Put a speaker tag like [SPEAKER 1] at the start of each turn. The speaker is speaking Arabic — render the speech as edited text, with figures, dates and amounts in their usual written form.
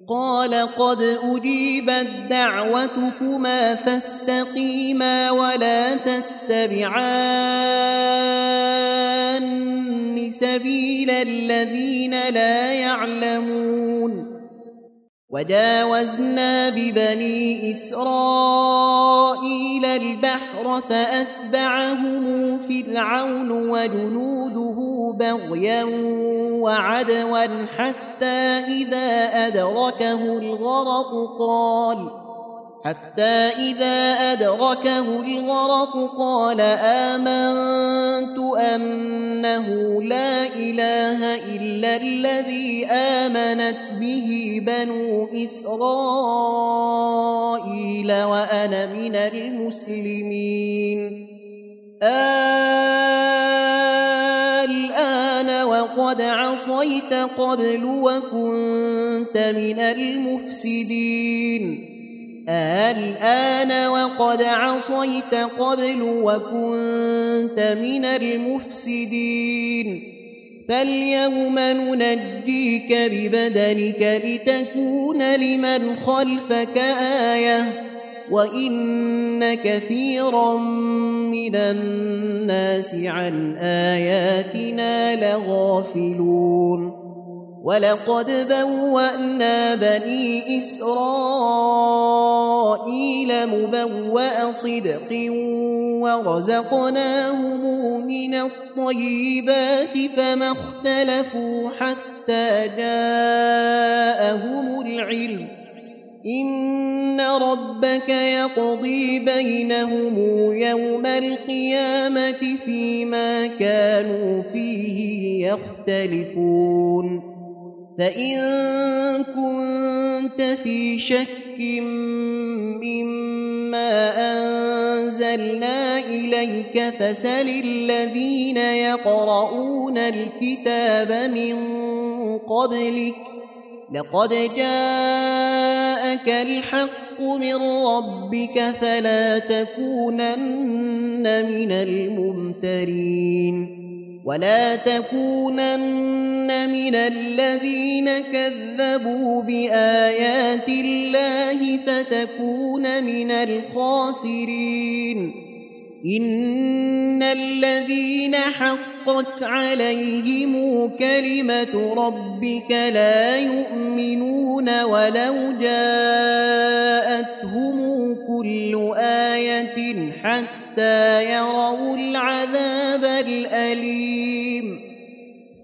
[SPEAKER 1] قال قد أجيبت دعوتكما فاستقيما ولا تتبعان سبيل الذين لا يعلمون وجاوزنا ببني إسرائيل البحر فأتبعهم فرعون وجنوده بغيا وعدوا حتى إذا أدركه الغرق قال آمنت أنه لا إله إلا الذي آمنت به بنو إسرائيل وأنا من المسلمين الآن وقد عصيت قبل وكنت من المفسدين فاليوم ننجيك ببدنك لتكون لمن خلفك آية وإن كثيرا من الناس عن آياتنا لغافلون ولقد بوأنا بني إسرائيل مبوأ صدق ورزقناهم من الطيبات فما اختلفوا حتى جاءهم العلم إن ربك يقضي بينهم يوم القيامة فيما كانوا فيه يختلفون فإن كنت في شك مما أنزلنا إليك فسل الذين يقرؤون الكتاب من قبلك لقد جاءك الحق من ربك فلا تكونن من الممترين ولا تكونن من الذين كذبوا بآيات الله فتكون من الخاسرين إن الذين حقت عليهم كلمة ربك لا يؤمنون ولو جاءتهم كل آية حتى يروا العذاب الأليم